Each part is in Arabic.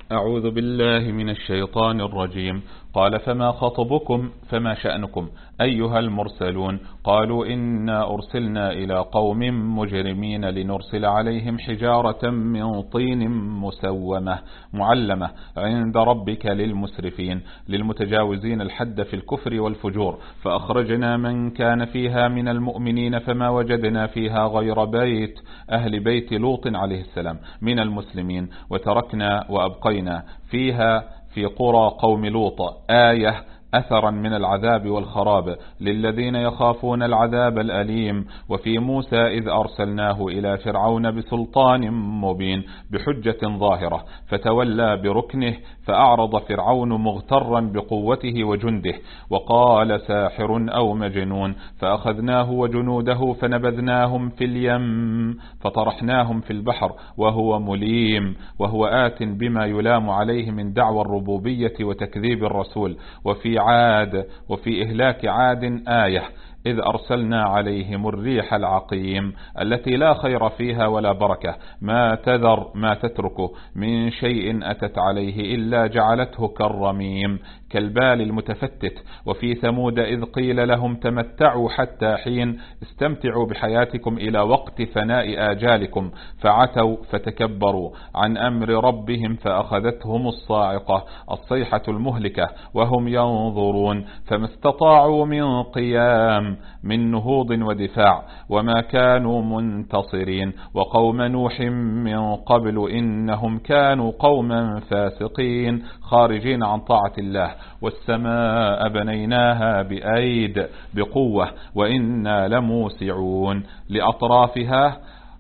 أعوذ بالله من الشيطان الرجيم. قال فما خطبكم فما شأنكم أيها المرسلون؟ قالوا إنا أرسلنا إلى قوم مجرمين لنرسل عليهم حجارة من طين مسومة معلمة عند ربك للمسرفين للمتجاوزين الحد في الكفر والفجور، فأخرجنا من كان فيها من المؤمنين فما وجدنا فيها غير بيت أهل بيت لوط عليه السلام من المسلمين، وتركنا وأبقينا فيها في قرى قوم لوط آية أثرا من العذاب والخراب للذين يخافون العذاب الأليم. وفي موسى إذ أرسلناه إلى فرعون بسلطان مبين بحجة ظاهرة فتولى بركنه فأعرض فرعون مغترا بقوته وجنده وقال ساحر أو مجنون، فأخذناه وجنوده فنبذناهم في اليم فطرحناهم في البحر وهو مليم، وهو آت بما يلام عليه من دعوى الربوبية وتكذيب الرسول. وفي إهلاك عاد آية إذ أرسلنا عليهم الريح العقيم التي لا خير فيها ولا بركة ما تذر ما تتركه من شيء أتت عليه إلا جعلته كالرميم كالبال المتفتت. وفي ثمود إذ قيل لهم تمتعوا حتى حين استمتعوا بحياتكم إلى وقت فناء آجالكم فعتوا فتكبروا عن أمر ربهم فأخذتهم الصاعقة الصيحة المهلكة وهم ينظرون فما استطاعوا من قيام من نهوض ودفاع وما كانوا منتصرين. وقوم نوح من قبل إنهم كانوا قوما فاسقين خارجين عن طاعة الله. والسماء بنيناها بأيد بقوة وإنا لموسعون لأطرافها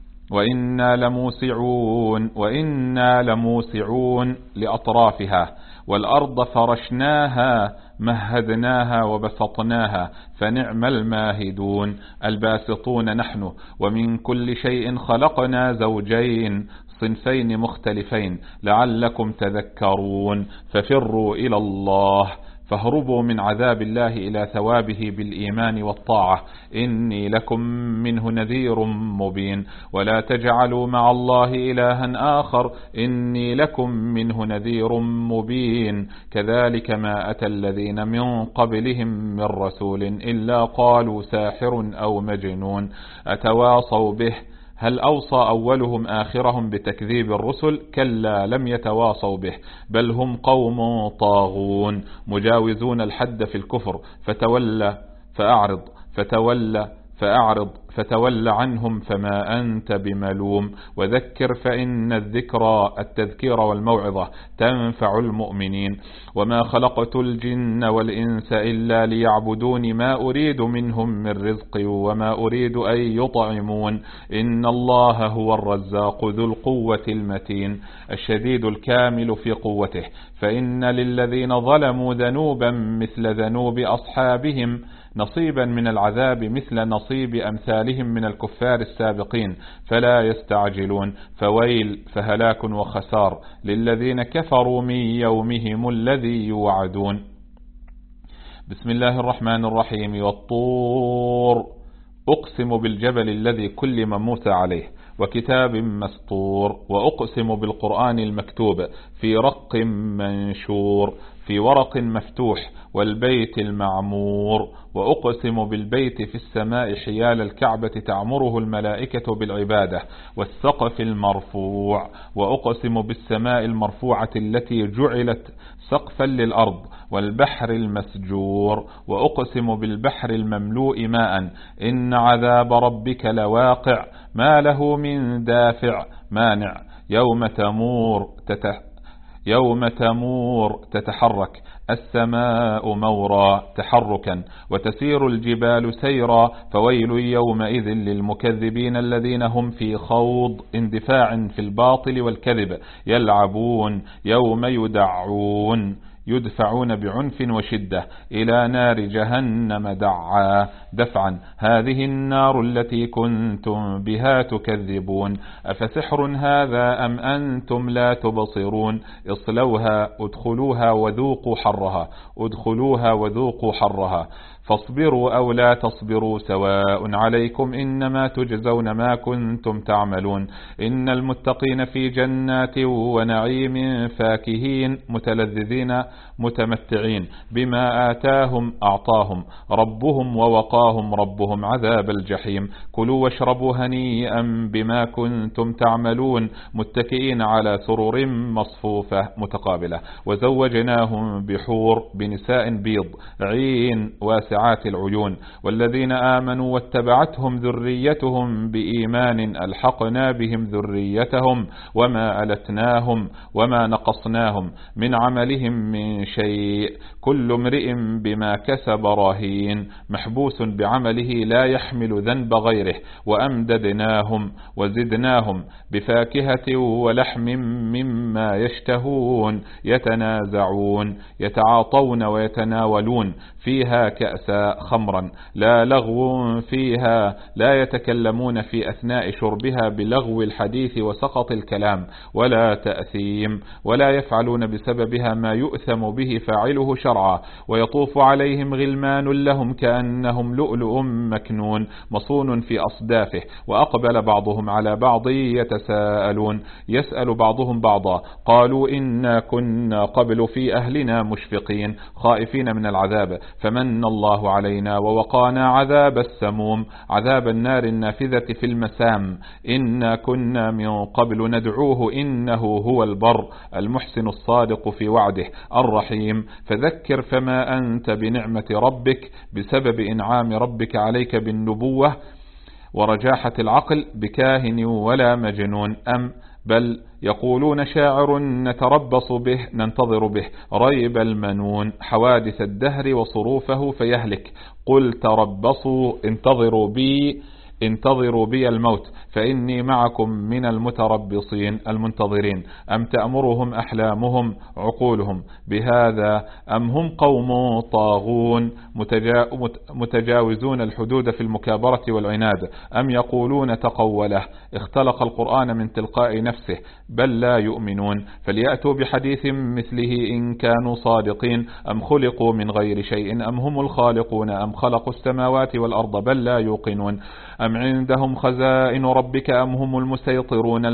وإنا لموسعون لأطرافها. والأرض فرشناها مهدناها وبسطناها فنعم الماهدون الباسطون نحن. ومن كل شيء خلقنا زوجين صنفين مختلفين لعلكم تذكرون. ففروا إلى الله فاهربوا من عذاب الله إلى ثوابه بالإيمان والطاعة إني لكم منه نذير مبين. ولا تجعلوا مع الله إلها آخر إني لكم منه نذير مبين. كذلك ما أتى الذين من قبلهم من رسول إلا قالوا ساحر أو مجنون أتواصوا به هل أوصى أولهم آخرهم بتكذيب الرسل؟ كلا لم يتواصوا به بل هم قوم طاغون مجاوزون الحد في الكفر. فتول عنهم فما أنت بملوم وذكر فإن الذكرى التذكير والموعظة تنفع المؤمنين. وما خلقت الجن والإنس إلا ليعبدون ما أريد منهم من رزق وما أريد أن يطعمون إن الله هو الرزاق ذو القوة المتين الشديد الكامل في قوته. فإن للذين ظلموا ذنوبا مثل ذنوب أصحابهم نصيبا من العذاب مثل نصيب أمثالهم من الكفار السابقين فلا يستعجلون. فويل فهلاك وخسار للذين كفروا من يومهم الذي يوعدون. بسم الله الرحمن الرحيم. والطور أقسم بالجبل الذي كلم موسى عليه وكتاب مسطور. وأقسم بالقرآن المكتوب في رق منشور في ورق مفتوح والبيت المعمور. وأقسم بالبيت في السماء حيال الكعبة تعمره الملائكة بالعبادة والسقف المرفوع. وأقسم بالسماء المرفوعة التي جعلت سقفا للأرض والبحر المسجور. وأقسم بالبحر المملوء ماء إن عذاب ربك لواقع ما له من دافع مانع. يوم تمور تتحرك السماء مورا تحركا وتسير الجبال سيرا. فويل يومئذ للمكذبين الذين هم في خوض اندفاع في الباطل والكذب يلعبون يوم يدفعون بعنف وشدة إلى نار جهنم دفعا هذه النار التي كنتم بها تكذبون. أفسحر هذا أم أنتم لا تبصرون؟ ادخلوها وذوقوا حرها فاصبروا أو لا تصبروا سواء عليكم إنما تجزون ما كنتم تعملون إن المتقين في جنات ونعيم فاكهين متلذذين متمتعين بما آتاهم أعطاهم ربهم ووقاهم ربهم عذاب الجحيم كلوا واشربوا هنيئا بما كنتم تعملون متكئين على سرر مصفوفة متقابلة وزوجناهم بحور بنساء بيض عين واسعات العيون والذين آمنوا واتبعتهم ذريتهم بإيمان ألحقنا بهم ذريتهم وما ألتناهم وما نقصناهم من عملهم من شيء كل امرئ بما كسب رهين محبوس بعمله لا يحمل ذنب غيره وأمددناهم وزدناهم بفاكهة ولحم مما يشتهون يتنازعون يتعاطون ويتناولون فيها كأسا خمرا لا لغو فيها لا يتكلمون في أثناء شربها بلغو الحديث وسقط الكلام ولا تأثيم ولا يفعلون بسببها ما يؤثم به فاعله شرعا ويطوف عليهم غلمان لهم كأنهم لؤلؤ مكنون مصون في أصدافه وأقبل بعضهم على بعض يتساءلون يسأل بعضهم بعضا قالوا إنا كنا قبل في أهلنا مشفقين خائفين من العذاب فمن الله علينا ووقانا عذاب السموم عذاب النار النافذة في المسام إنا كنا من قبل ندعوه إنه هو البر المحسن الصادق في وعده الرحيم فذكر فما أنت بنعمة ربك بسبب إنعام ربك عليك بالنبوة ورجاحة العقل بكاهن ولا مجنون بل يقولون شاعر نتربص به ننتظر به ريب المنون حوادث الدهر وصروفه فيهلك قل تربصوا انتظروا بي الموت فإني معكم من المتربصين المنتظرين أم تأمرهم أحلامهم عقولهم بهذا أم هم قوم طاغون متجاوزون الحدود في المكابرة والعناد أم يقولون تقوله اختلق القرآن من تلقاء نفسه بل لا يؤمنون فليأتوا بحديث مثله إن كانوا صادقين أم خلقوا من غير شيء أم هم الخالقون أم خلقوا السماوات والأرض بل لا يوقنون أم عندهم خزائن ربك أم هم المسيطرون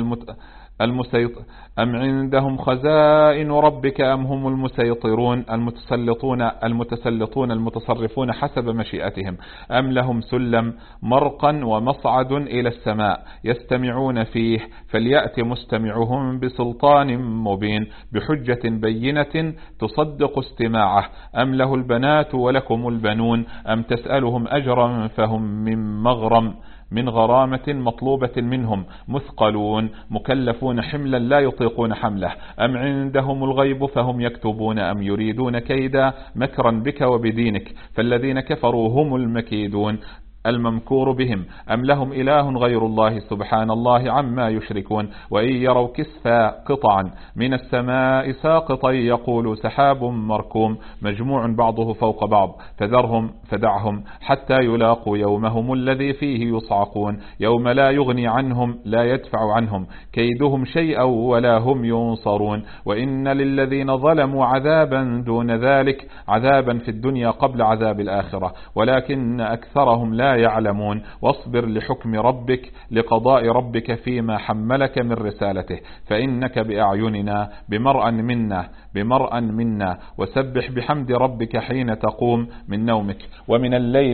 أم عندهم خزائن ربك أم هم المسيطرون المتسلطون المتصرفون حسب مشيئتهم أم لهم سلم مرقا ومصعد إلى السماء يستمعون فيه فليأت مستمعهم بسلطان مبين بحجة بينة تصدق استماعه أم له البنات ولكم البنون أم تسألهم أجرا فهم من غرامة مطلوبة منهم مثقلون مكلفون حملا لا يطيقون حمله أم عندهم الغيب فهم يكتبون أم يريدون كيدا مكرا بك وبدينك فالذين كفروا هم المكيدون الممكور بهم أم لهم إله غير الله سبحان الله عما يشركون وإن يروا كسفا قطعا من السماء ساقطا يقولوا سحاب مركوم مجموع بعضه فوق بعض فدعهم حتى يلاقوا يومهم الذي فيه يصعقون يوم لا يغني عنهم لا يدفع عنهم كيدهم شيئا ولا هم ينصرون وإن للذين ظلموا عذابا دون ذلك عذابا في الدنيا قبل عذاب الآخرة ولكن أكثرهم لا يعلمون واصبر لحكم ربك لقضاء ربك فيما حملك من رسالته فإنك بأعيننا بمرأ منا وسبح بحمد ربك حين تقوم من نومك ومن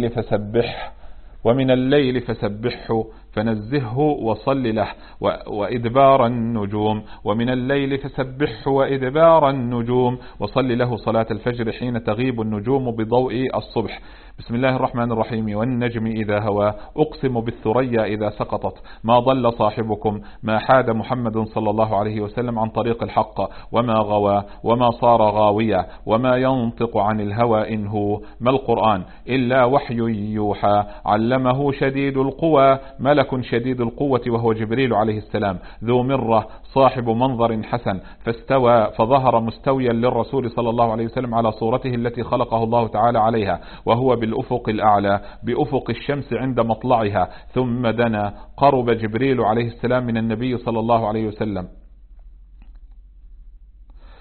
الليل فسبحه فنزهه وصل له وإدبار النجوم ومن الليل فسبحه وإدبار النجوم وصل له صلاة الفجر حين تغيب النجوم بضوء الصبح بسم الله الرحمن الرحيم والنجم إذا هوى أقسم بالثريا إذا سقطت ما ضل صاحبكم ما حاد محمد صلى الله عليه وسلم عن طريق الحق وما غوى وما صار غاويا وما ينطق عن الهوى إن هو ما القرآن إلا وحي يوحى علمه شديد القوى ملك شديد القوة وهو جبريل عليه السلام ذو مرة صاحب منظر حسن فاستوى فظهر مستويا للرسول صلى الله عليه وسلم على صورته التي خلقه الله تعالى عليها وهو بالأفق الأعلى بأفق الشمس عند مطلعها ثم دنا قرب جبريل عليه السلام من النبي صلى الله عليه وسلم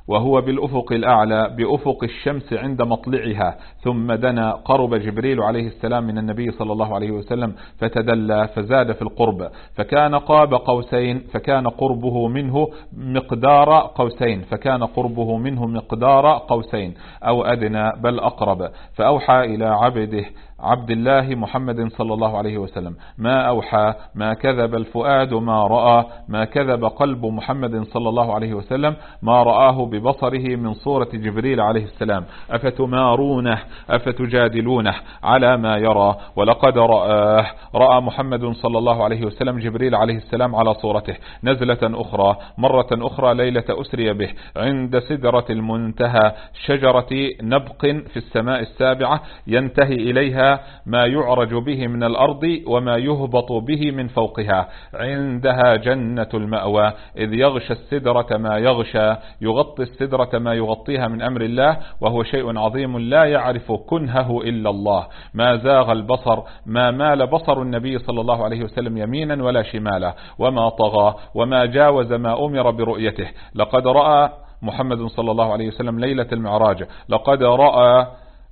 وهو بالأفق الأعلى بأفق الشمس عند مطلعها، ثم دنا، قرب جبريل عليه السلام من النبي صلى الله عليه وسلم فتدلى فزاد في القرب، فكان قاب قوسين، فكان قربه منه مقدار قوسين، فكان قربه منه مقدار قوسين أو أدنى بل أقرب، فأوحى إلى عبد الله محمد صلى الله عليه وسلم ما أوحى، ما كذب الفؤاد ما رأى، ما كذب قلب محمد صلى الله عليه وسلم ما رآه ببصره من صورة جبريل عليه السلام، أفتمارونه أفتجادلونه على ما يرى، ولقد رأى محمد صلى الله عليه وسلم جبريل عليه السلام على صورته نزلة أخرى، مرة أخرى ليلة أسري به عند سدرة المنتهى، شجرة نبق في السماء السابعة ينتهي إليها ما يعرج به من الأرض وما يهبط به من فوقها، عندها جنة المأوى، إذ يغشى السدرة ما يغشى، يغطي السدرة ما يغطيها من أمر الله، وهو شيء عظيم لا يعرف كنهه إلا الله، ما زاغ البصر، ما مال بصر النبي صلى الله عليه وسلم يمينا ولا شمالا، وما طغى، وما جاوز ما أمر برؤيته. لقد رأى محمد صلى الله عليه وسلم ليلة المعراج، لقد رأى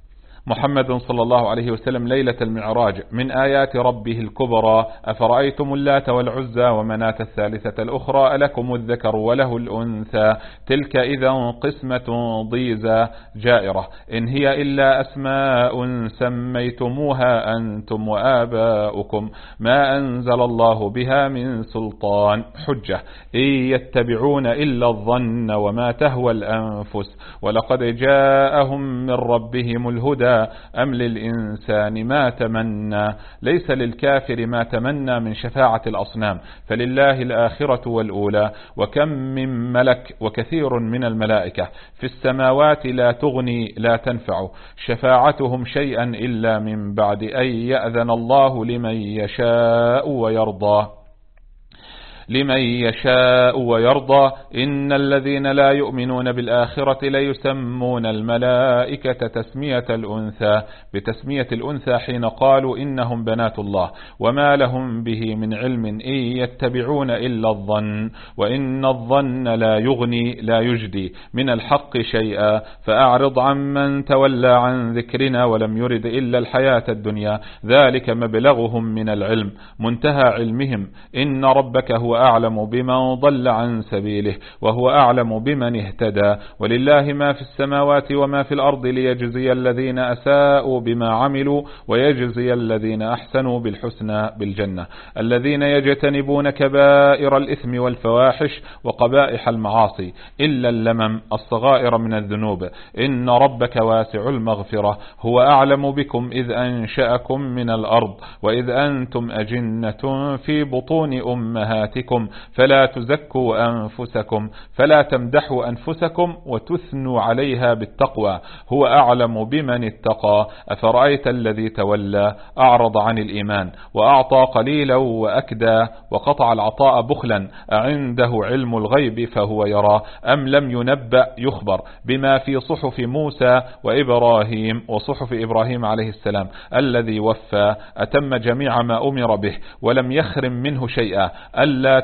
محمد صلى الله عليه وسلم ليلة المعراج من آيات ربه الكبرى، أفرأيتم اللات والعزى ومناة الثالثة الأخرى ألكم الذكر وله الأنثى تلك إذا قسمة ضيزى جائرة، إن هي إلا أسماء سميتموها أنتم وآباؤكم ما أنزل الله بها من سلطان حجة، إن يتبعون إلا الظن وما تهوى الأنفس، ولقد جاءهم من ربهم الهدى أم للإنسان ما تمنى، ليس للكافر ما تمنى من شفاعة الأصنام، فلله الآخرة والأولى، وكم من ملك وكثير من الملائكة في السماوات لا تغني لا تنفع شفاعتهم شيئا إلا من بعد أن يأذن الله لمن يشاء ويرضى، لمن يشاء ويرضى. إن الذين لا يؤمنون بالآخرة ليسمون الملائكة تسمية الأنثى، بتسمية الأنثى حين قالوا إنهم بنات الله، وما لهم به من علم، إن يتبعون إلا الظن، وإن الظن لا يغني لا يجدي من الحق شيئا، فأعرض عمن تولى عن ذكرنا ولم يرد إلا الحياة الدنيا، ذلك مبلغهم من العلم منتهى علمهم، إن ربك هو أعلم بمن ضل عن سبيله وهو أعلم بمن اهتدى، ولله ما في السماوات وما في الأرض ليجزي الذين أساءوا بما عملوا ويجزي الذين أحسنوا بالحسنى بالجنة، الذين يجتنبون كبائر الإثم والفواحش وقبائح المعاصي إلا اللمم الصغائر من الذنوب، إن ربك واسع المغفرة، هو أعلم بكم إذ أنشأكم من الأرض وإذ أنتم أجنة في بطون أمهاتكم، فلا تزكوا أنفسكم، فلا تمدحوا أنفسكم وتثنوا عليها بالتقوى، هو أعلم بمن اتقى. أفرأيت الذي تولى أعرض عن الإيمان وأعطى قليلا وأكدى وقطع العطاء بخلا، أعنده علم الغيب فهو يرى، أم لم ينبأ يخبر بما في صحف موسى وإبراهيم وصحف إبراهيم عليه السلام الذي وفى أتم جميع ما أمر به ولم يخرم منه شيئا، ألا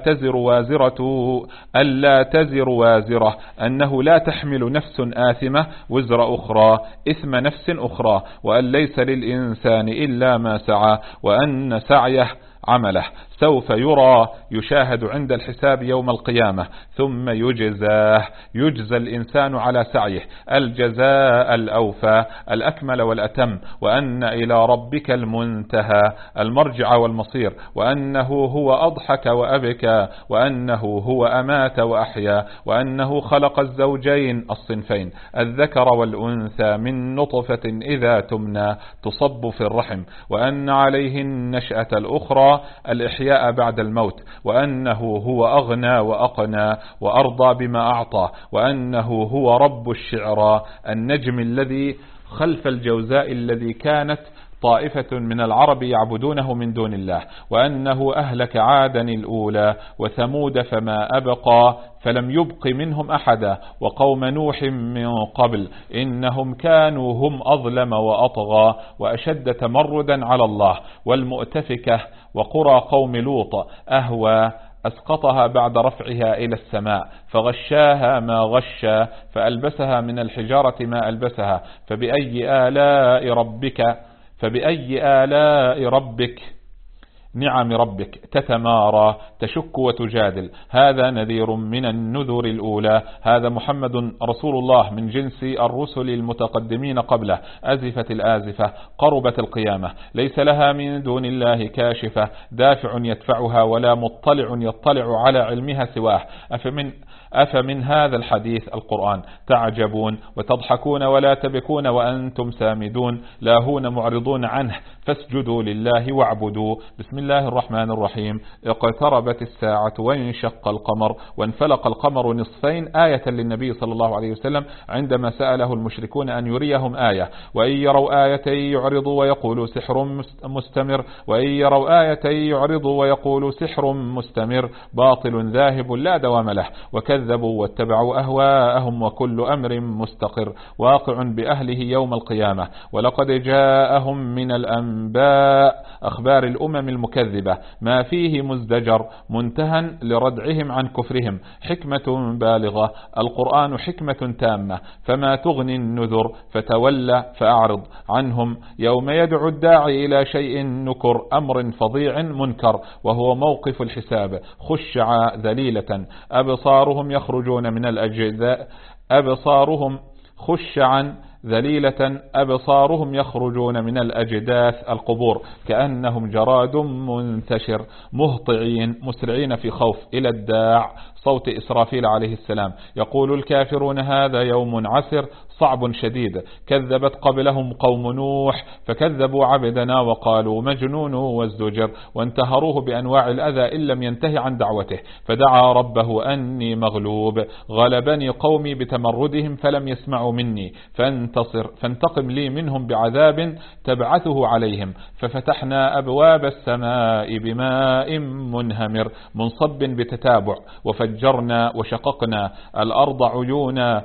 تزر وازرة أنه لا تحمل نفس آثمة وزر أخرى إثم نفس أخرى، وأن ليس للإنسان إلا ما سعى، وأن سعيه عمله سوف يرى يشاهد عند الحساب يوم القيامة، ثم يجزى الإنسان على سعيه الجزاء الأوفى الأكمل والأتم، وأن إلى ربك المنتهى المرجع والمصير، وأنه هو أضحك وأبكى، وأنه هو أمات وأحيا، وأنه خلق الزوجين الصنفين الذكر والأنثى من نطفة إذا تمنى تصب في الرحم، وأن عليه النشأة الأخرى الإحياء بعد الموت، وأنه هو أغنى وأقنى وأرضى بما أعطى، وأنه هو رب الشعرى النجم الذي خلف الجوزاء الذي كانت طائفة من العرب يعبدونه من دون الله، وأنه أهلك عادا الأولى وثمود فما أبقى فلم يبق منهم أحدا، وقوم نوح من قبل إنهم كانوا هم أظلم وأطغى وأشد تمردا على الله، والمؤتفكة وقرى قوم لوط أهوى أسقطها بعد رفعها إلى السماء فغشاها ما غشا فألبسها من الحجارة ما ألبسها فبأي آلاء ربك نعم ربك تتمارى تشك وتجادل. هذا نذير من النذر الأولى. هذا محمد رسول الله من جنس الرسل المتقدمين قبله. أزفت الآزفة قربت القيامة ليس لها من دون الله كاشفة دافع يدفعها ولا مطلع يطلع على علمها سواه. أفمن هذا الحديث القرآن تعجبون وتضحكون ولا تبكون وأنتم سامدون لاهون معرضون عنه فاسجدوا لله واعبدوا. بسم الله الرحمن الرحيم. اقتربت الساعة وانشق القمر وانفلق القمر نصفين آية للنبي صلى الله عليه وسلم عندما سأله المشركون أن يريهم آية. وإن يروا آية يعرضوا ويقولوا سحر مستمر وإن يروا آية يعرضوا ويقولوا سحر مستمر باطل ذاهب لا دوام له وكذبوا واتبعوا أهواءهم وكل أمر مستقر واقع بأهله يوم القيامة. ولقد جاءهم من الأنباء أخبار الأمم المكذبة ما فيه مزدجر منتهى لردعهم عن كفرهم حكمة بالغة. القرآن حكمة تامة فما تغني النذر فتولى فأعرض عنهم يوم يدعو الداعي إلى شيء نكر أمر فظيع منكر وهو موقف الحساب. خشع ذليلة أبصارهم يخرجون من الأجداث خشعا ذليلة أبصارهم يخرجون من الأجداث القبور كأنهم جراد منتشر مهطعين مسرعين في خوف إلى الداع صوت إسرافيل عليه السلام. يقول الكافرون هذا يوم عسر صعب شديد. كذبت قبلهم قوم نوح فكذبوا عبدنا وقالوا مجنون وازدجر وانتهروه بأنواع الأذى إن لم ينتهي عن دعوته فدعا ربه أني مغلوب غلبني قومي بتمردهم فلم يسمعوا مني فانتقم لي منهم بعذاب تبعثه عليهم. ففتحنا أبواب السماء بماء منهمر منصب بتتابع وفجرنا وشققنا الأرض عيونا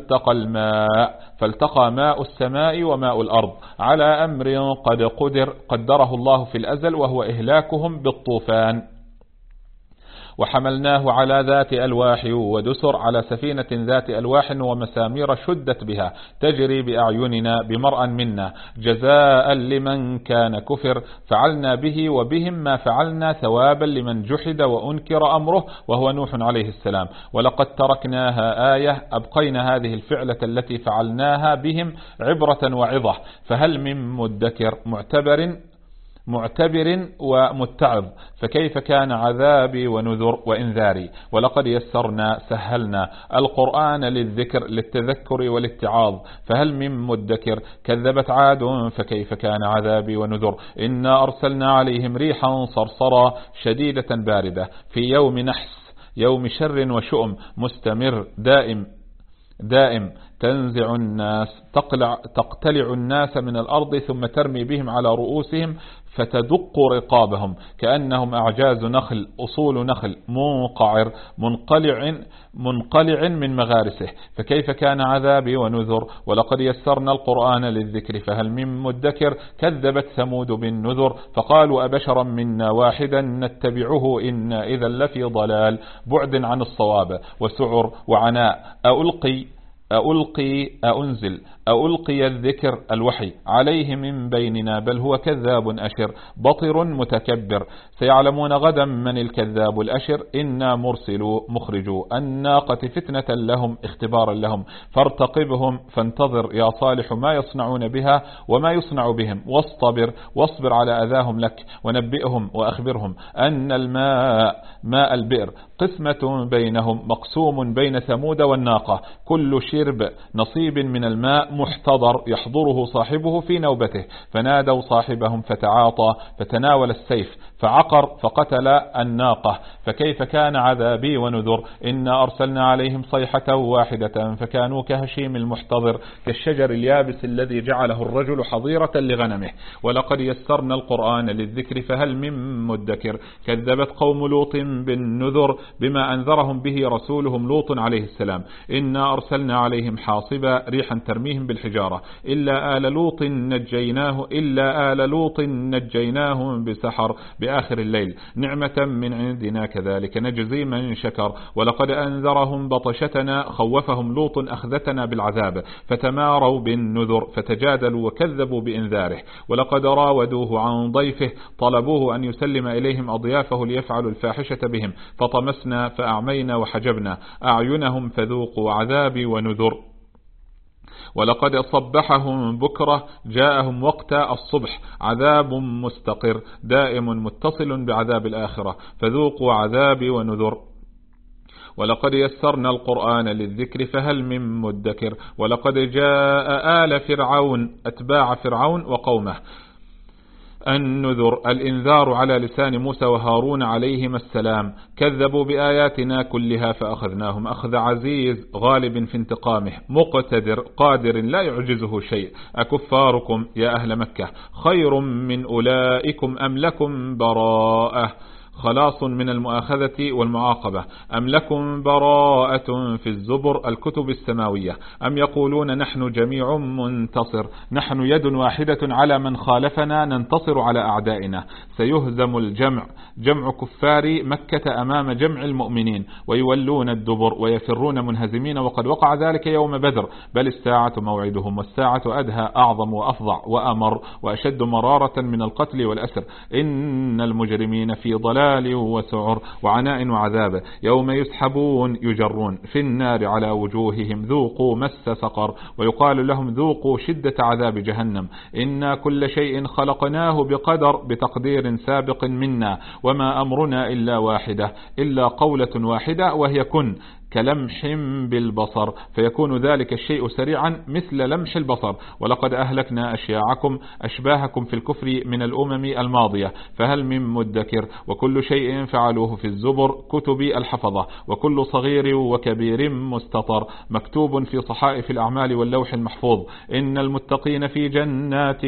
فالتقى ماء السماء وماء الأرض على أمر قدره الله في الأزل وهو إهلاكهم بالطوفان. وحملناه على ذات ألواح ودسر على سفينة ذات ألواح ومسامير شدت بها تجري بأعيننا بمرأ منا جزاء لمن كان كفر فعلنا به وبهم ما فعلنا ثوابا لمن جحد وأنكر أمره وهو نوح عليه السلام. ولقد تركناها آية أبقينا هذه الفعلة التي فعلناها بهم عبرة وعظة فهل من مدكر معتبر ومتعظ فكيف كان عذابي ونذر وإنذاري. ولقد يسرنا سهلنا القرآن للذكر للتذكر والاتعاظ فهل من مدكر. كذبت عاد فكيف كان عذابي ونذر. إنا أرسلنا عليهم ريحا صرصرا شديدة باردة في يوم نحس يوم شر وشؤم مستمر دائم تنزع الناس تقتلع الناس من الأرض ثم ترمي بهم على رؤوسهم فتدق رقابهم كأنهم أعجاز نخل أصول نخل منقلع من مغارسه فكيف كان عذابي ونذر. ولقد يسرنا القرآن للذكر فهل من مدكر. كذبت ثمود بالنذر فقالوا أبشرا منا واحدا نتبعه إنا إذا لفي ضلال بعد عن الصواب وسعر وعناء. ألقي الذكر الوحي عليه من بيننا بل هو كذاب أشر بطر متكبر. سيعلمون غدا من الكذاب الأشر. إنا مخرجوا الناقة فتنة لهم اختبارا لهم فارتقبهم فانتظر يا صالح ما يصنعون بها وما يصنع بهم واصبر على أذاهم لك ونبئهم وأخبرهم أن ماء البئر قسمة بينهم مقسوم بين ثمود والناقة كل شرب نصيب من الماء محتضر يحضره صاحبه في نوبته فنادوا صاحبهم فتعاطى فتناول السيف فعقر فقتل الناقة فكيف كان عذابي ونذر. إنا أرسلنا عليهم صيحة واحدة فكانوا كهشيم المحتضر كالشجر اليابس الذي جعله الرجل حظيرة لغنمه. ولقد يسرنا القرآن للذكر فهل من مدكر. كذبت قوم لوط بالنذر بما أنذرهم به رسولهم لوط عليه السلام. إنا أرسلنا عليهم حاصبا ريحا ترميهم بالحجارة إلا آل لوط نجيناهم بسحر بآخر الليل نعمة من عندنا كذلك نجزي من شكر ولقد أنذرهم بطشتنا خوفهم لوط أخذتنا بالعذاب فتماروا بالنذر فتجادلوا وكذبوا بإنذاره ولقد راودوه عن ضيفه طلبوه أن يسلم إليهم أضيافه ليفعلوا الفاحشة بهم فطمسنا فأعمينا وحجبنا أعينهم فذوقوا عذابي ونذر ولقد صبحهم بكرة جاءهم وقت الصبح عذاب مستقر دائم متصل بعذاب الآخرة فذوقوا عذابي ونذر ولقد يسرنا القرآن للذكر فهل من مدكر ولقد جاء آل فرعون أتباع فرعون وقومه النذر الإنذار على لسان موسى وهارون عليهما السلام كذبوا بآياتنا كلها فأخذناهم أخذ عزيز غالب في انتقامه مقتدر قادر لا يعجزه شيء أكفاركم يا أهل مكة خير من أولئكم أم لكم براءة خلاص من المؤاخذة والمعاقبة أم لكم براءة في الزبر الكتب السماوية أم يقولون نحن جميع منتصر نحن يد واحدة على من خالفنا ننتصر على أعدائنا سيهزم الجمع جمع كفار مكة أمام جمع المؤمنين ويولون الدبر ويفرون منهزمين وقد وقع ذلك يوم بدر بل الساعة موعدهم والساعة أدهى أعظم وأفظع وأمر وأشد مرارة من القتل والأسر إن المجرمين في ضلال وسعر وعناء وعذاب يوم يسحبون يجرون في النار على وجوههم ذوقوا مس سقر ويقال لهم ذوقوا شدة عذاب جهنم إنا كل شيء خلقناه بقدر بتقدير سابق منا وما أمرنا إلا واحدة إلا قولة واحدة وهي كن كلمح بالبصر فيكون ذلك الشيء سريعا مثل لمح البصر ولقد أهلكنا أشياعكم أشباهكم في الكفر من الأمم الماضية فهل من مدكر وكل شيء فعلوه في الزبر كتب الحفظة وكل صغير وكبير مستطر مكتوب في صحائف الأعمال واللوح المحفوظ إن المتقين في جنات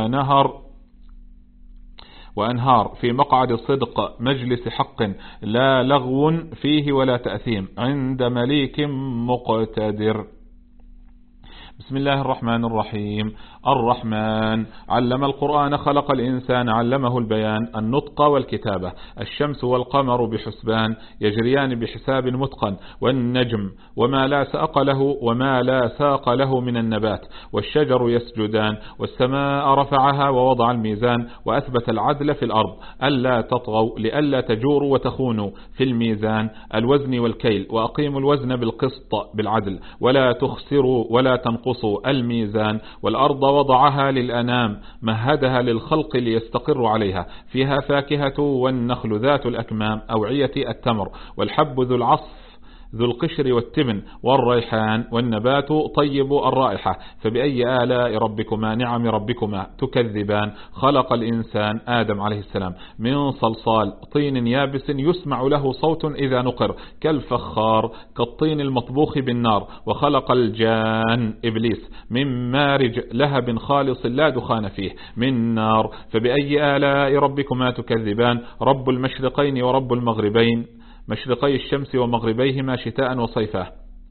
وأنهار في مقعد صدق مجلس حق لا لغو فيه ولا تأثيم عند مليك مقتدر بسم الله الرحمن الرحيم الرحمن علم القرآن خلق الإنسان علمه البيان النطق والكتابة الشمس والقمر بحسبان يجريان بحساب متقن والنجم وما لا ساق له من النبات والشجر يسجدان والسماء رفعها ووضع الميزان وأثبت العدل في الأرض ألا تطغوا لألا تجوروا وتخونوا في الميزان الوزن والكيل وأقيموا الوزن بالقسط بالعدل ولا تخسروا ولا تنقصوا الميزان والأرض وضعها للأنام مهدها للخلق ليستقروا عليها فيها فاكهة والنخل ذات الأكمام أوعية التمر والحب ذو العصف ذو القشر والتبن والريحان والنبات طيب الرائحة فبأي آلاء ربكما نعم ربكما تكذبان خلق الإنسان آدم عليه السلام من صلصال طين يابس يسمع له صوت إذا نقر كالفخار كالطين المطبوخ بالنار وخلق الجان إبليس من مارج لهب خالص لا دخان فيه من نار فبأي آلاء ربكما تكذبان رب المشرقين ورب المغربين مشرقي الشمس ومغربيهما شتاء وصيفا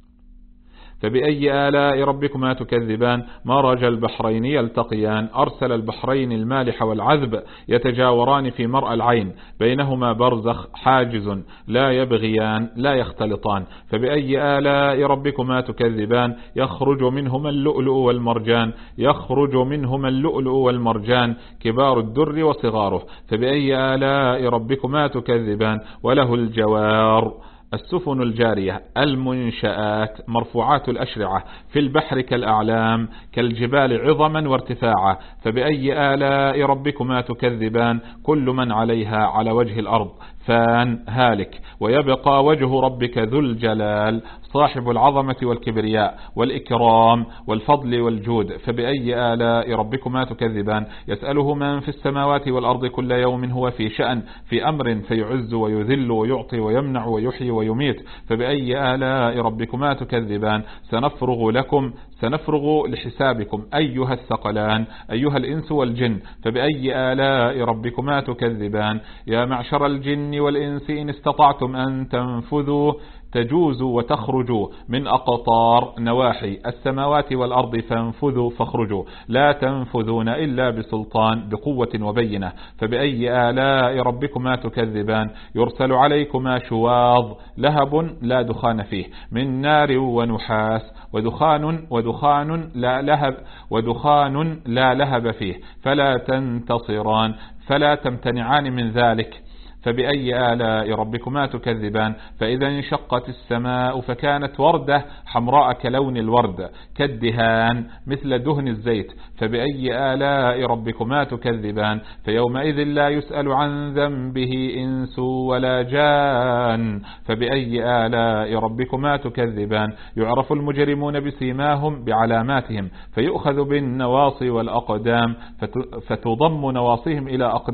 فبأي آلاء ربكما تكذبان مرج البحرين يلتقيان أرسل البحرين المالح والعذب يتجاوران في مرأى العين بينهما برزخ حاجز لا يبغيان لا يختلطان فبأي آلاء ربكما تكذبان يخرج منهما اللؤلؤ والمرجان كبار الدر وصغاره فبأي آلاء ربكما تكذبان وله الجوار السفن الجارية المنشآت مرفوعات الأشرعة في البحر كالأعلام كالجبال عظما وارتفاعا فبأي آلاء ربكما تكذبان كل من عليها على وجه الأرض فان هالك ويبقى وجه ربك ذو الجلال صاحب العظمة والكبرياء والإكرام والفضل والجود فبأي آلاء ربكما تكذبان يسأله من في السماوات والأرض كل يوم هو في شأن في أمر فيعز ويذل ويعطي ويمنع ويحيي ويميت فبأي آلاء ربكما تكذبان سنفرغ لحسابكم أيها الثقلان أيها الإنس والجن فبأي آلاء ربكما تكذبان يا معشر الجن والإنس إن استطعتم أن تنفذوا تجوزوا وتخرجوا من أقطار نواحي السماوات والأرض فانفذوا فاخرجوا لا تنفذون إلا بسلطان بقوة وبينة. فبأي آلاء ربكما تكذبان يرسل عليكما شواظ لهب لا دخان فيه من نار ونحاس ودخان لا لهب فيه فلا تنتصران فلا تمتنعان من ذلك. فبأي آلاء ربكما تكذبان فإذا انشقت السماء فكانت وردة حمراء كلون الورد كالدهان مثل دهن الزيت. فبأي آلاء ربكما تكذبان فيومئذ لا يسأل عن ذنبه إنس ولا جان. فبأي آلاء ربكما تكذبان يعرف المجرمون بسيماهم بعلاماتهم فيؤخذ بالنواصي والأقدام فتضم نواصيهم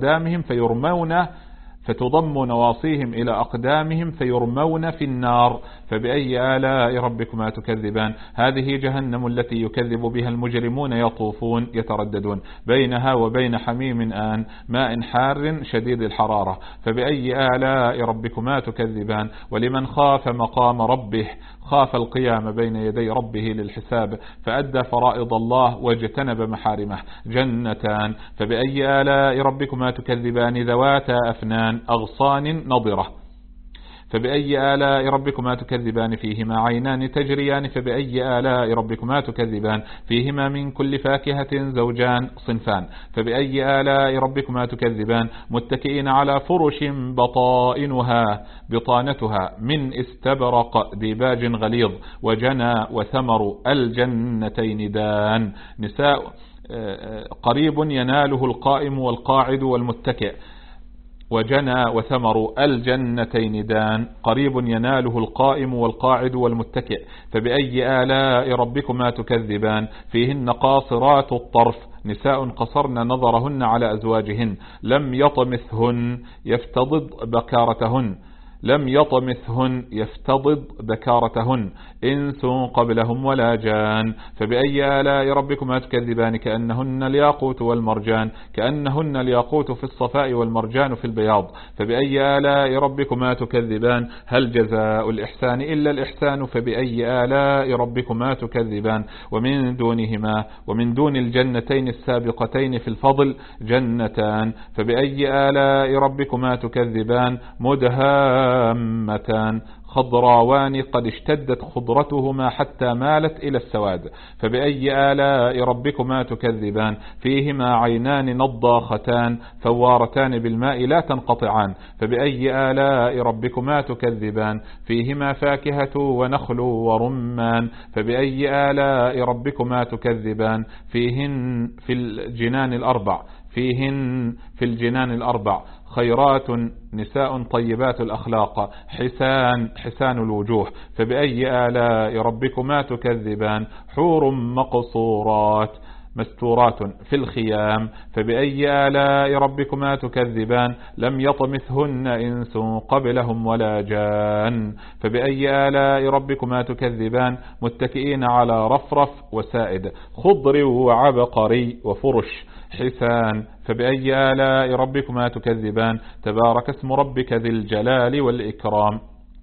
إلى أقدامهم فيرمون في النار. فبأي آلاء ربكما تكذبان هذه جهنم التي يكذب بها المجرمون يطوفون يترددون بينها وبين حميم آن ماء حار شديد الحرارة. فبأي آلاء ربكما تكذبان ولمن خاف مقام ربه خاف القيام بين يدي ربه للحساب فأدى فرائض الله واجتنب محارمه جنتان. فبأي آلاء ربكما تكذبان ذواتا أفنان أغصان نضرة. فبأي آلاء ربكما تكذبان فيهما عينان تجريان. فبأي آلاء ربكما تكذبان فيهما من كل فاكهة زوجان صنفان. فبأي آلاء ربكما تكذبان متكئين على فرش بطانتها من استبرق ديباج غليظ وجنى وثمر الجنتين دان نساء قريب يناله القائم والقاعد والمتكئ وجنى وثمر الجنتين دان قريب يناله القائم والقاعد والمتكئ. فبأي آلاء ربكما تكذبان فيهن قاصرات الطرف نساء قصرن نظرهن على أزواجهن لم يطمثهن يفتضض بكارتهن إنس قبلهم ولا جان. فبأي آلاء ربكما تكذبان كأنهن الياقوت والمرجان كأنهن الياقوت في الصفاء والمرجان في البياض. فبأي آلاء ربكما تكذبان هل جزاء الإحسان إلا الإحسان. فبأي آلاء ربكما تكذبان ومن دون الجنتين السابقتين في الفضل جنتان. فبأي آلاء ربكما تكذبان مدهامتان خضراوان قد اشتدت خضرتهما حتى مالت إلى السواد. فبأي آلاء ربكما تكذبان فيهما عينان نضاختان فوارتان بالماء لا تنقطعان. فبأي آلاء ربكما تكذبان فيهما فاكهة ونخل ورمان. فبأي آلاء ربكما تكذبان فيهن في الجنان الأربع خيرات نساء طيبات الأخلاق حسان الوجوه. فبأي آلاء ربكما تكذبان حور مقصورات مستورات في الخيام. فبأي آلاء ربكما تكذبان لم يطمثهن إنس قبلهم ولا جان. فبأي آلاء ربكما تكذبان متكئين على رفرف وسائد خضر وعبقري وفرش حسان. فبأي آلاء ربكما تكذبان تبارك اسم ربك ذي الجلال والإكرام.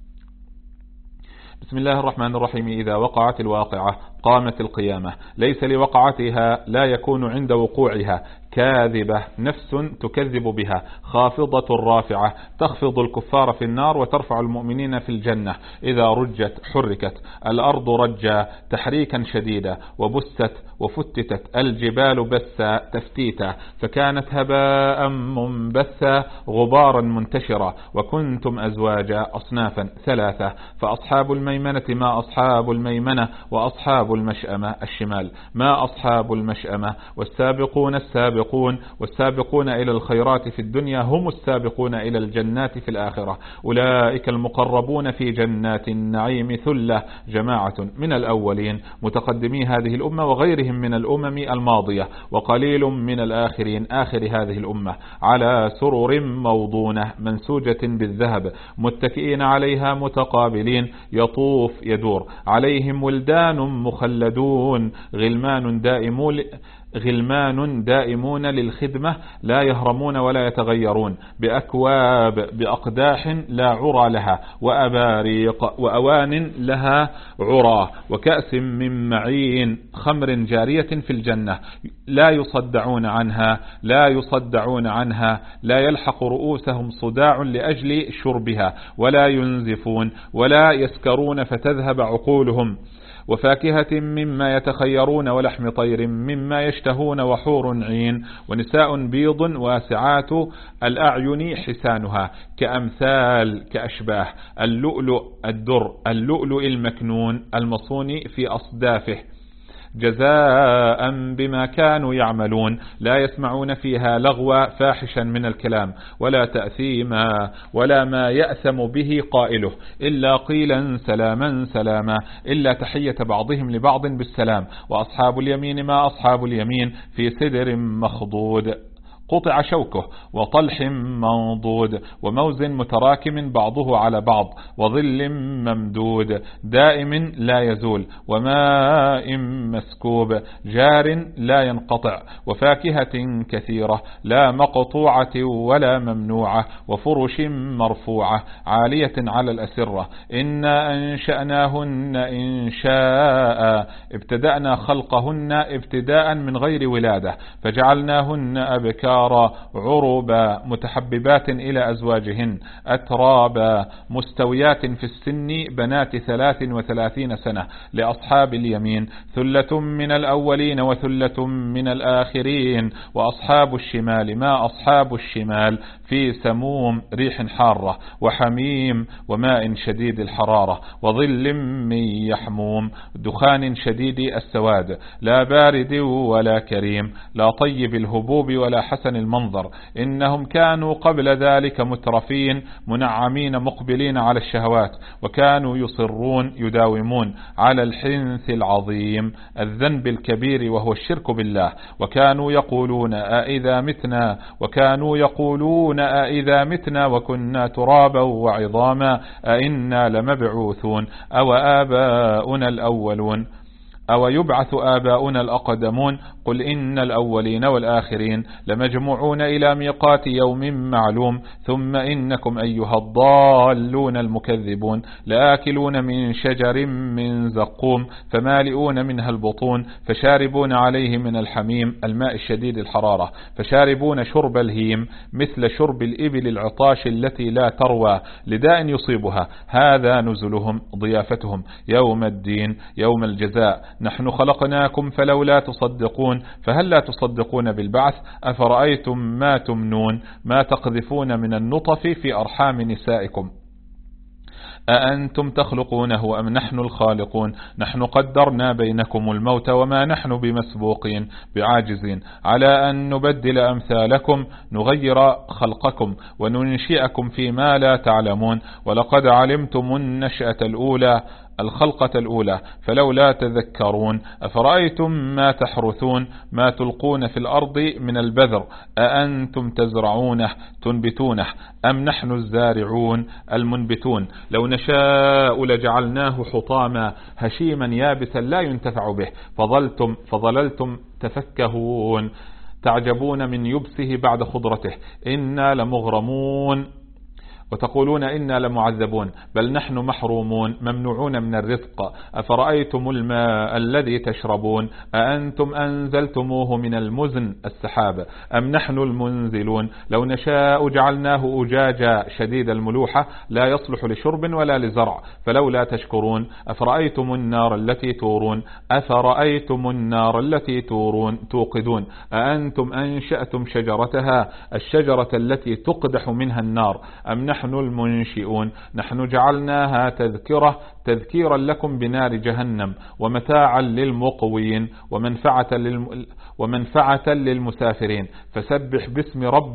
بسم الله الرحمن الرحيم. إذا وقعت الواقعة قامت القيامة ليس لوقعتها لا يكون عند وقوعها كاذبة نفس تكذب بها خافضة رافعة تخفض الكفار في النار وترفع المؤمنين في الجنة. إذا رجت حركت الأرض رجا تحريكا شديدا وبست وفتتت الجبال بسا تفتيتا فكانت هباء منبثا غبارا منتشرا وكنتم أزواجا أصنافا ثلاثة فأصحاب الميمنة ما أصحاب الميمنة وأصحاب المشأمة الشمال ما أصحاب المشأمة. والسابقون إلى الخيرات في الدنيا هم السابقون إلى الجنات في الآخرة أولئك المقربون في جنات النعيم ثلة جماعة من الأولين متقدمي هذه الأمة وغيرهم من الأمم الماضية وقليل من الآخرين آخر هذه الأمة على سرر موضونة منسوجة بالذهب متكئين عليها متقابلين يدور عليهم ولدان مخلدون غلمان غلمان دائمون للخدمة لا يهرمون ولا يتغيرون، بأكواب بأقداح لا عرى لها، وأباريق وأوان لها عرى، وكأس من معين، خمر جارية في الجنة، لا يصدعون عنها، لا يلحق رؤوسهم صداع لأجل شربها، ولا ينزفون ولا يسكرون فتذهب عقولهم، وفاكهة مما يتخيرون، ولحم طير مما يشتهون، وحور عين، ونساء بيض واسعات الأعين حسانها كأشباه اللؤلؤ المكنون المصون في أصدافه، جزاء بما كانوا يعملون، لا يسمعون فيها لغوا فاحشا من الكلام، ولا تأثيما، ولا ما يأثم به قائله، إلا قيلا سلاما سلاما، إلا تحية بعضهم لبعض بالسلام. وأصحاب اليمين ما أصحاب اليمين، في سدر مخضود قطع شوكه، وطلح منضود، وموز متراكم بعضه على بعض، وظل ممدود دائم لا يزول، وماء مسكوب جار لا ينقطع، وفاكهة كثيرة لا مقطوعة ولا ممنوعة، وفرش مرفوعة عالية على الأسرة. إنا أنشأناهن إنشاء، ابتدأنا خلقهن ابتداء من غير ولادة، فجعلناهن أبكارا عربا متحببات إلى أزواجهن، أترابا مستويات في السن، بنات 33 سنة. لأصحاب اليمين ثلة من الأولين وثلة من الآخرين. وأصحاب الشمال ما أصحاب الشمال، في سموم ريح حارة، وحميم وماء شديد الحرارة، وظل من يحموم دخان شديد السواد، لا بارد ولا كريم، لا طيب الهبوب ولا حسن المنظر. إنهم كانوا قبل ذلك مترفين منعمين مقبلين على الشهوات، وكانوا يداومون على الحنث العظيم، الذنب الكبير، وهو الشرك بالله. وكانوا يقولون أئذا متنا وكنا ترابا وعظاما أئنا لمبعوثون أو آباؤنا الأولون أو يبعث آباؤنا الأقدمون. قل إن الأولين والآخرين لمجموعون إلى ميقات يوم معلوم، ثم إنكم أيها الضالون المكذبون لآكلون من شجر من زقوم، فمالئون منها البطون، فشاربون عليه من الحميم الماء الشديد الحرارة، فشاربون شرب الهيم مثل شرب الإبل العطاش التي لا تروى لداء يصيبها. هذا نزلهم ضيافتهم يوم الدين يوم الجزاء. نحن خلقناكم فلولا تصدقون، فهل لا تصدقون بالبعث؟ أفرأيتم ما تمنون، ما تقذفون من النطف في أرحام نسائكم، أأنتم تخلقونه أم نحن الخالقون؟ نحن قدرنا بينكم الموت وما نحن بمسبوقين بعاجزين على أن نبدل أمثالكم، نغير خلقكم وننشئكم فيما لا تعلمون. ولقد علمتم الخلقة الأولى فلولا تذكرون. أفرأيتم ما تحرثون، ما تلقون في الأرض من البذر، أأنتم تزرعونه تنبتونه أم نحن الزارعون المنبتون؟ لو نشاء لجعلناه حطاما هشيما يابسا لا ينتفع به، فظللتم تفكهون تعجبون من يبسه بعد خضرته. إنا لمغرمون وتقولون إنا لمعذبون، بل نحن محرومون ممنوعون من الرزق. أفرأيتم الماء الذي تشربون، أأنتم أنزلتموه من المزن السحاب أم نحن المنزلون؟ لو نشاء جعلناه أجاجا شديد الملوحة لا يصلح لشرب ولا لزرع، فلولا تشكرون. أفرأيتم النار التي توقدون، أأنتم أنشأتم شجرتها، الشجرة التي تقدح منها النار، أم نحن المنشئون؟ نحن جعلناها تذكيرا لكم بنار جهنم، ومتاعا للمقوين، ومنفعة للمسافرين. فسبح باسم ربك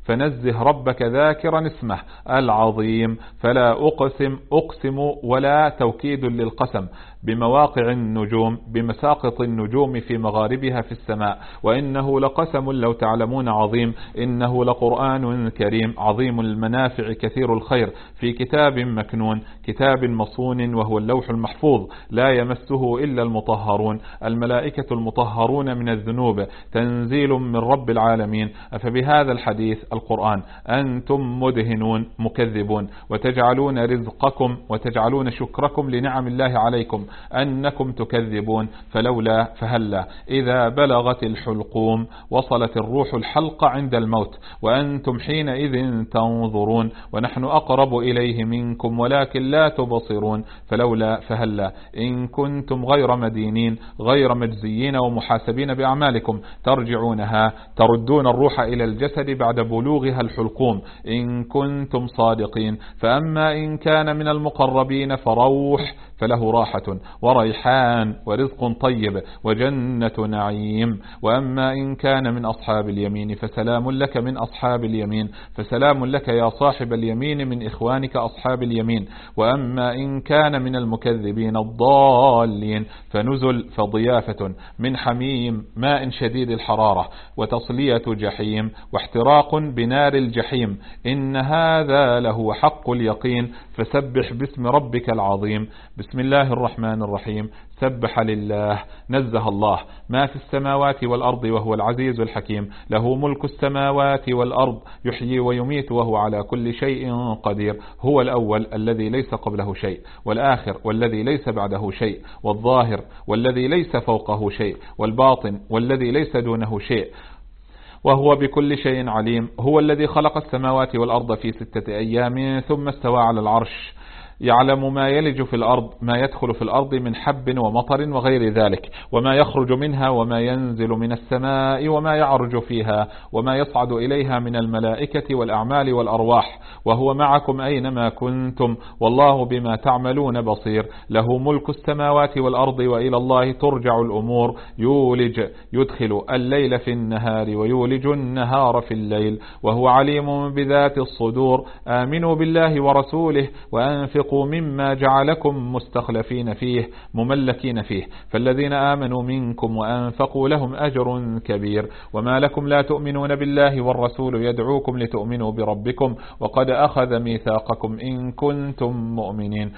فنزه ربك ذاكرا اسمه العظيم. فلا أقسم ولا توكيد للقسم بمواقع النجوم بمساقط النجوم في مغاربها في السماء، وإنه لقسم لو تعلمون عظيم، إنه لقرآن كريم عظيم المنافع كثير الخير، في كتاب مكنون، كتاب مصون وهو اللوح المحفوظ، لا يمسه إلا المطهرون، الملائكة المطهرون من الذنوب، تنزيل من رب العالمين. أفبهذا الحديث القرآن أنتم مدهنون مكذبون، وتجعلون رزقكم وتجعلون شكركم لنعم الله عليكم أنكم تكذبون. فلولا فهلا إذا بلغت الحلقوم وصلت الروح الحلق عند الموت وأنتم حينئذ تنظرون ونحن أقرب إليه منكم ولكن لا تبصرون. فلولا فهلا إن كنتم غير مدينين غير مجزيين ومحاسبين بأعمالكم ترجعونها، تردون الروح إلى الجسد بعد بلوغها الحلقوم إن كنتم صادقين. فأما إن كان من المقربين فروح فله راحة وريحان ورزق طيب وجنة نعيم. وأما إن كان من أصحاب اليمين فسلام لك من أصحاب اليمين، فسلام لك يا صاحب اليمين من إخوانك أصحاب اليمين. وأما إن كان من المكذبين الضالين فنزل فضيافة من حميم ماء شديد الحرارة وتصلية جحيم واحتراق بنار الجحيم، إن هذا له حق اليقين. فسبح باسم ربك العظيم. بسم الله الرحمن الرحيم. سبح لله نزه الله ما في السماوات والأرض وهو العزيز الحكيم، له ملك السماوات والأرض يحيي ويميت وهو على كل شيء قدير. هو الأول الذي ليس قبله شيء، والآخر والذي ليس بعده شيء، والظاهر والذي ليس فوقه شيء، والباطن والذي ليس دونه شيء، وهو بكل شيء عليم. هو الذي خلق السماوات والأرض في 6 أيام ثم استوى على العرش، يعلم ما يلج في الأرض ما يدخل في الأرض من حب ومطر وغير ذلك، وما يخرج منها وما ينزل من السماء وما يعرج فيها وما يصعد إليها من الملائكة والأعمال والأرواح، وهو معكم أينما كنتم والله بما تعملون بصير. له ملك السماوات والأرض وإلى الله ترجع الأمور. يدخل الليل في النهار ويولج النهار في الليل وهو عليم بذات الصدور. آمنوا بالله ورسوله وأنفقوا مما جعلكم مستخلفين فيه مملكين فيه، فالذين آمنوا منكم وأنفقوا لهم أجر كبير. وما لكم لا تؤمنون بالله والرسول يدعوكم لتؤمنوا بربكم وقد أخذ ميثاقكم إن كنتم مؤمنين.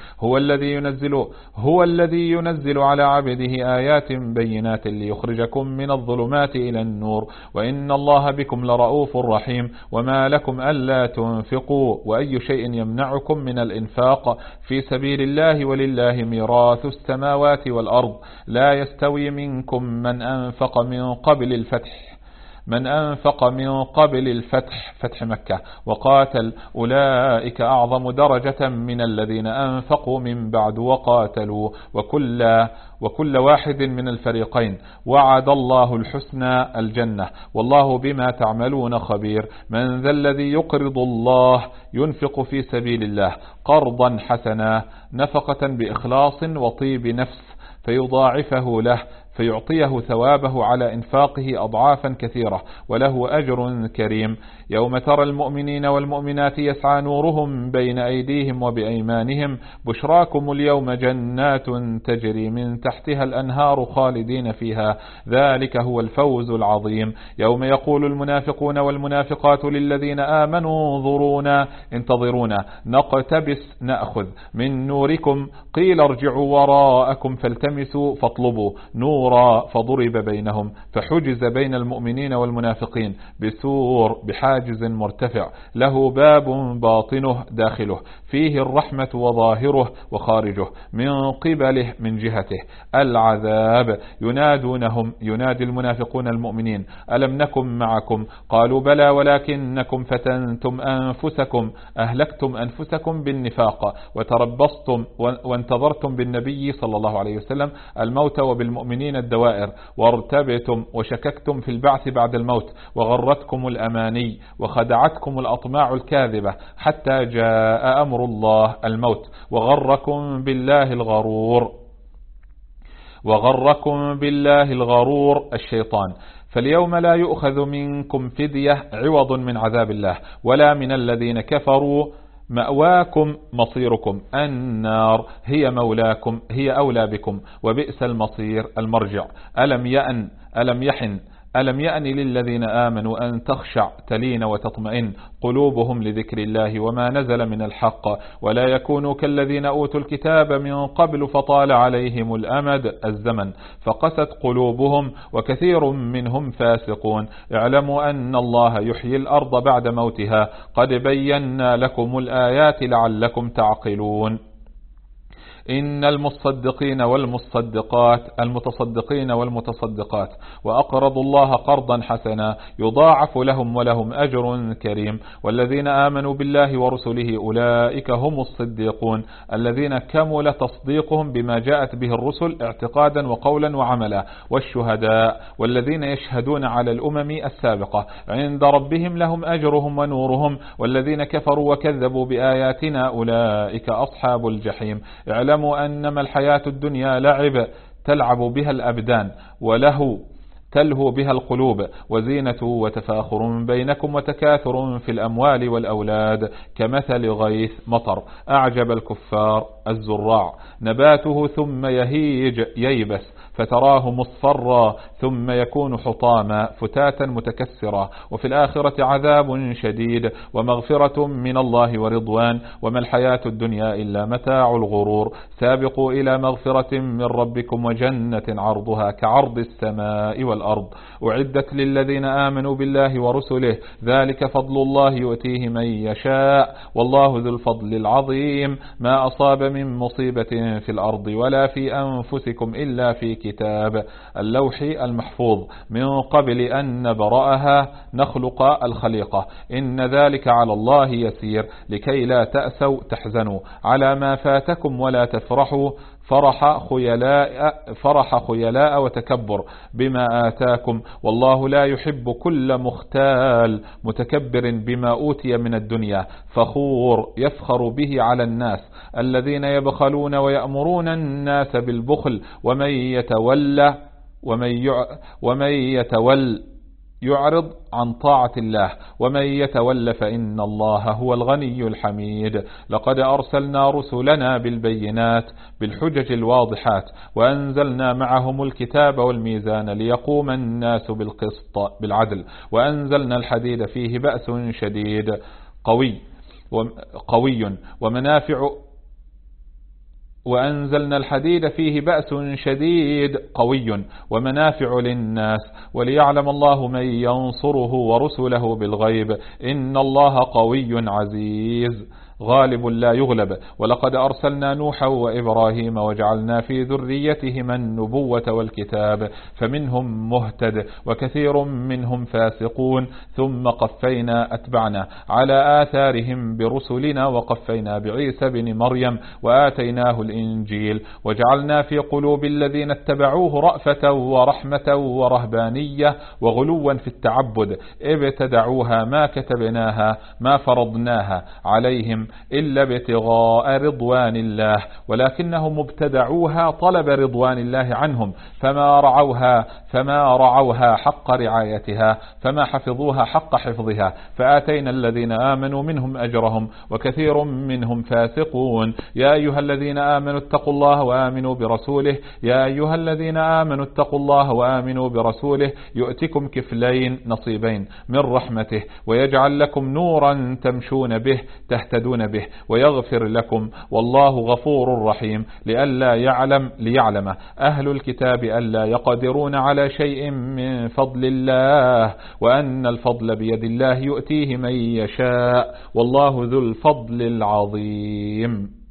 هو الذي ينزل على عبده آيات بينات ليخرجكم من الظلمات إلى النور وإن الله بكم لرؤوف رحيم. وما لكم ألا تنفقوا وأي شيء يمنعكم من الإنفاق في سبيل الله ولله ميراث السماوات والأرض. لا يستوي منكم من أنفق من قبل الفتح فتح مكة وقاتل أولئك أعظم درجة من الذين أنفقوا من بعد وقاتلوا وكل واحد من الفريقين وعد الله الحسنى الجنة والله بما تعملون خبير. من ذا الذي يقرض الله ينفق في سبيل الله قرضا حسنا نفقة بإخلاص وطيب نفس فيضاعفه له فيعطيه ثوابه على إنفاقه أضعافا كثيرة وله أجر كريم. يوم ترى المؤمنين والمؤمنات يسعى نورهم بين أيديهم وبأيمانهم بشراكم اليوم جنات تجري من تحتها الأنهار خالدين فيها ذلك هو الفوز العظيم. يوم يقول المنافقون والمنافقات للذين آمنوا انتظرونا نقتبس نأخذ من نوركم قيل ارجعوا وراءكم فالتمسوا فاطلبوا نورا فضرب بينهم فحجز بين المؤمنين والمنافقين بسور بحاجز مرتفع له باب باطنه داخله فيه الرحمة وظاهره وخارجه من قبله من جهته العذاب. ينادي المنافقون المؤمنين ألم نكن معكم قالوا بلى ولكنكم فتنتم أنفسكم أهلكتم أنفسكم بالنفاق وتربصتم وانتظرتم بالنبي صلى الله عليه وسلم الموت وبالمؤمنين الدوائر وارتبتم وشككتم في البعث بعد الموت وغرتكم الأماني وخدعتكم الأطماع الكاذبة حتى جاء أمر الله الموت وغركم بالله الغرور الشيطان فاليوم لا يؤخذ منكم فدية عوض من عذاب الله ولا من الذين كفروا، مأواكم مصيركم النار هي مولاكم هي أولى بكم وبئس المصير المرجع. ألم يأن للذين آمنوا أن تخشع تلين وتطمئن قلوبهم لذكر الله وما نزل من الحق ولا يكونوا كالذين أوتوا الكتاب من قبل فطال عليهم الأمد الزمن فقست قلوبهم وكثير منهم فاسقون. اعلموا أن الله يحيي الأرض بعد موتها قد بينا لكم الآيات لعلكم تعقلون. إن المتصدقين والمتصدقات وأقرضوا الله قرضا حسنا يضاعف لهم ولهم أجر كريم. والذين آمنوا بالله ورسله أولئك هم الصديقون الذين كمل تصديقهم بما جاءت به الرسل اعتقادا وقولا وعملا. والشهداء والذين يشهدون على الأمم السابقة عند ربهم لهم أجرهم ونورهم. والذين كفروا وكذبوا بآياتنا أولئك أصحاب الجحيم. اعلموا أنما الحياة الدنيا لعب تلعب بها الأبدان وله تلهو بها القلوب وزينة وتفاخر بينكم وتكاثر في الأموال والأولاد كمثل غيث مطر أعجب الكفار الزراع نباته ثم يهيج ييبس فتراه مصفرا ثم يكون حطاما فتاتا متكسرا وفي الآخرة عذاب شديد ومغفرة من الله ورضوان وما الحياة الدنيا إلا متاع الغرور. سابقوا إلى مغفرة من ربكم وجنة عرضها كعرض السماء والأرض أعدت للذين آمنوا بالله ورسله ذلك فضل الله يؤتيه من يشاء والله ذو الفضل العظيم. ما أصاب من مصيبة في الأرض ولا في أنفسكم إلا في كتاب اللوح المحفوظ من قبل أن نبرأها نخلق الخليقة إن ذلك على الله يسير. لكي لا تأسوا تحزنوا على ما فاتكم ولا تفرحوا فرح خيلاء وتكبر بما آتاكم والله لا يحب كل مختال متكبر بما أوتي من الدنيا فخور يفخر به على الناس الذين يبخلون ويأمرون الناس بالبخل ومن يتول يعرض عن طاعة الله ومن يتول فإن الله هو الغني الحميد. لقد أرسلنا رسلنا بالبينات بالحجج الواضحات وأنزلنا معهم الكتاب والميزان ليقوم الناس بالقسط بالعدل وأنزلنا الحديد فيه بأس شديد قوي ومنافع للناس وليعلم الله من ينصره ورسله بالغيب إن الله قوي عزيز غالب لا يغلب. ولقد أرسلنا نوحا وإبراهيم وجعلنا في ذريتهما النبوة والكتاب فمنهم مهتد وكثير منهم فاسقون ثم أتبعنا على آثارهم برسلنا وقفينا بعيسى بن مريم وآتيناه الإنجيل وجعلنا في قلوب الذين اتبعوه رأفة ورحمة ورهبانية وغلوا في التعبد ابتدعوها ما كتبناها ما فرضناها عليهم إلا ابتغاء رضوان الله ولكنهم ابتدعوها طلب رضوان الله عنهم فما رعوها حق رعايتها فما حفظوها حق حفظها فآتينا الذين آمنوا منهم أجرهم وكثير منهم فاسقون. يا أيها الذين آمنوا اتقوا الله وآمنوا برسوله يؤتكم كفلين نصيبين من رحمته ويجعل لكم نورا تمشون به تهتدون به ويغفر لكم والله غفور رحيم. ليعلم أهل الكتاب ألا يقدرون على شيء من فضل الله وأن الفضل بيد الله يؤتيه من يشاء والله ذو الفضل العظيم.